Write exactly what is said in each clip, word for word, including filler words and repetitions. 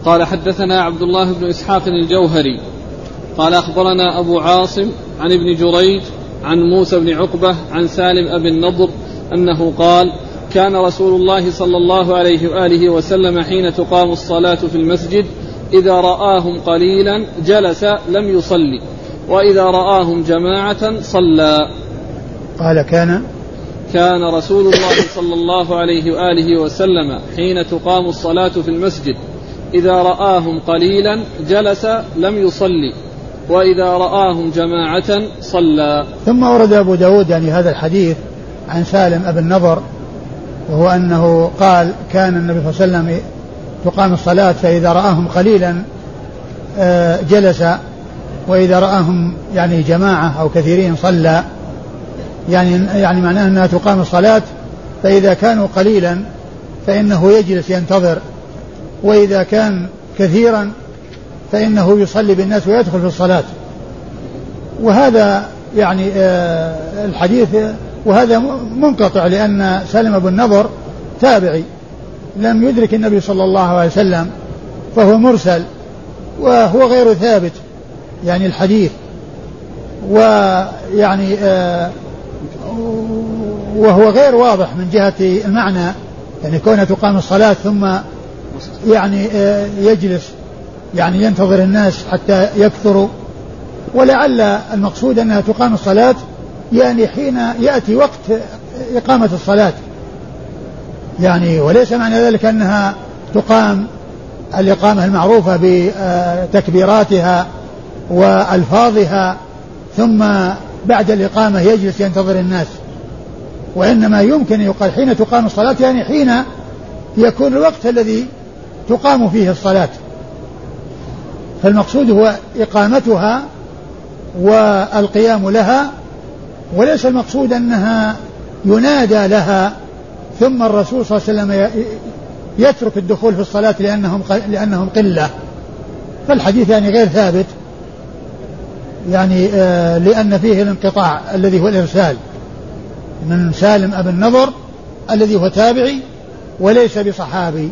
قال حدثنا عبد الله بن إسحاق الجوهري قال أخبرنا أبو عاصم عن ابن جريج عن موسى بن عقبة عن سالم أبي النضر أنه قال كان رسول الله صلى الله عليه وآله وسلم حين تقام الصلاة في المسجد إذا رآهم قليلا جلس لم يصلي وإذا رآهم جماعة صلى. قال كان كان رسول الله صلى الله عليه وآله وسلم حين تقام الصلاة في المسجد إذا رآهم قليلا جلس لم يصلي وإذا رآهم جماعة صلى. ثم ورد أبو داود يعني هذا الحديث عن سالم أبي النضر وهو أنه قال كان النبي صلى الله عليه وسلم تقام الصلاة فإذا رآهم قليلا جلس وإذا رآهم يعني جماعة أو كثيرين صلى. يعني يعني معناه أنها تقام الصلاة فإذا كانوا قليلا فإنه يجلس ينتظر وإذا كان كثيرا فإنه يصلي بالناس ويدخل في الصلاة. وهذا يعني الحديث وهذا منقطع لأن سالم أبو النضر تابعي لم يدرك النبي صلى الله عليه وسلم فهو مرسل وهو غير ثابت يعني الحديث ويعني وهو غير واضح من جهة المعنى يعني كونها تقام الصلاة ثم يعني يجلس يعني ينتظر الناس حتى يكثروا ولعل المقصود أنها تقام الصلاة يعني حين يأتي وقت إقامة الصلاة يعني وليس معنى ذلك أنها تقام الإقامة المعروفة بتكبيراتها وألفاظها ثم بعد الإقامة يجلس ينتظر الناس وإنما يمكن يقال حين تقام الصلاة يعني حين يكون الوقت الذي تقام فيه الصلاة فالمقصود هو إقامتها والقيام لها وليس المقصود أنها ينادى لها ثم الرسول صلى الله عليه وسلم يترك الدخول في الصلاة لأنهم لأنهم قلة. فالحديث يعني غير ثابت يعني آه لأن فيه الانقطاع الذي هو الإرسال من سالم أبي النضر الذي هو تابعي وليس بصحابي.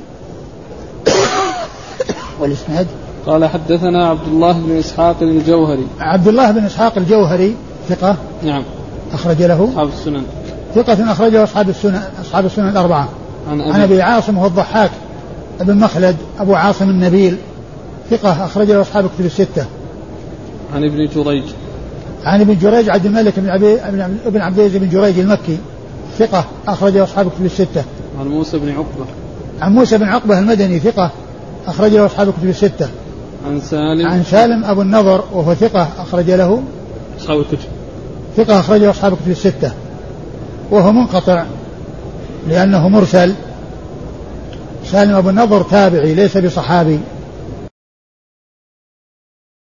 والإسناد قال حدثنا عبد الله بن إسحاق الجوهري. عبد الله بن إسحاق الجوهري ثقة نعم أخرج له أصحاب السنن ثقة أخرجه أصحاب السنن أصحاب السنن الأربعة. عن أبي, عن أبي عاصم هو الضحاك ابن مخلد أبو عاصم النبيل ثقة أخرجه أصحاب الكتب الستة. عن ابن جريج عن ابن جريج عبد الملك بن عبي ابن عبد العزيز بن جريج المكي ثقة أخرجه أصحاب الكتب الستة. عن موسى بن عقبة عن موسى بن عقبة المدني ثقة أخرجه أصحاب الكتب الستة. عن سالم عن سالم أبو النضر وهو ثقة أخرج له أصحاب الكتب ثقة أخرجه أصحاب الكتب الستة وهو منقطع لأنه مرسل. سالم أبو النضر تابعي ليس بصحابي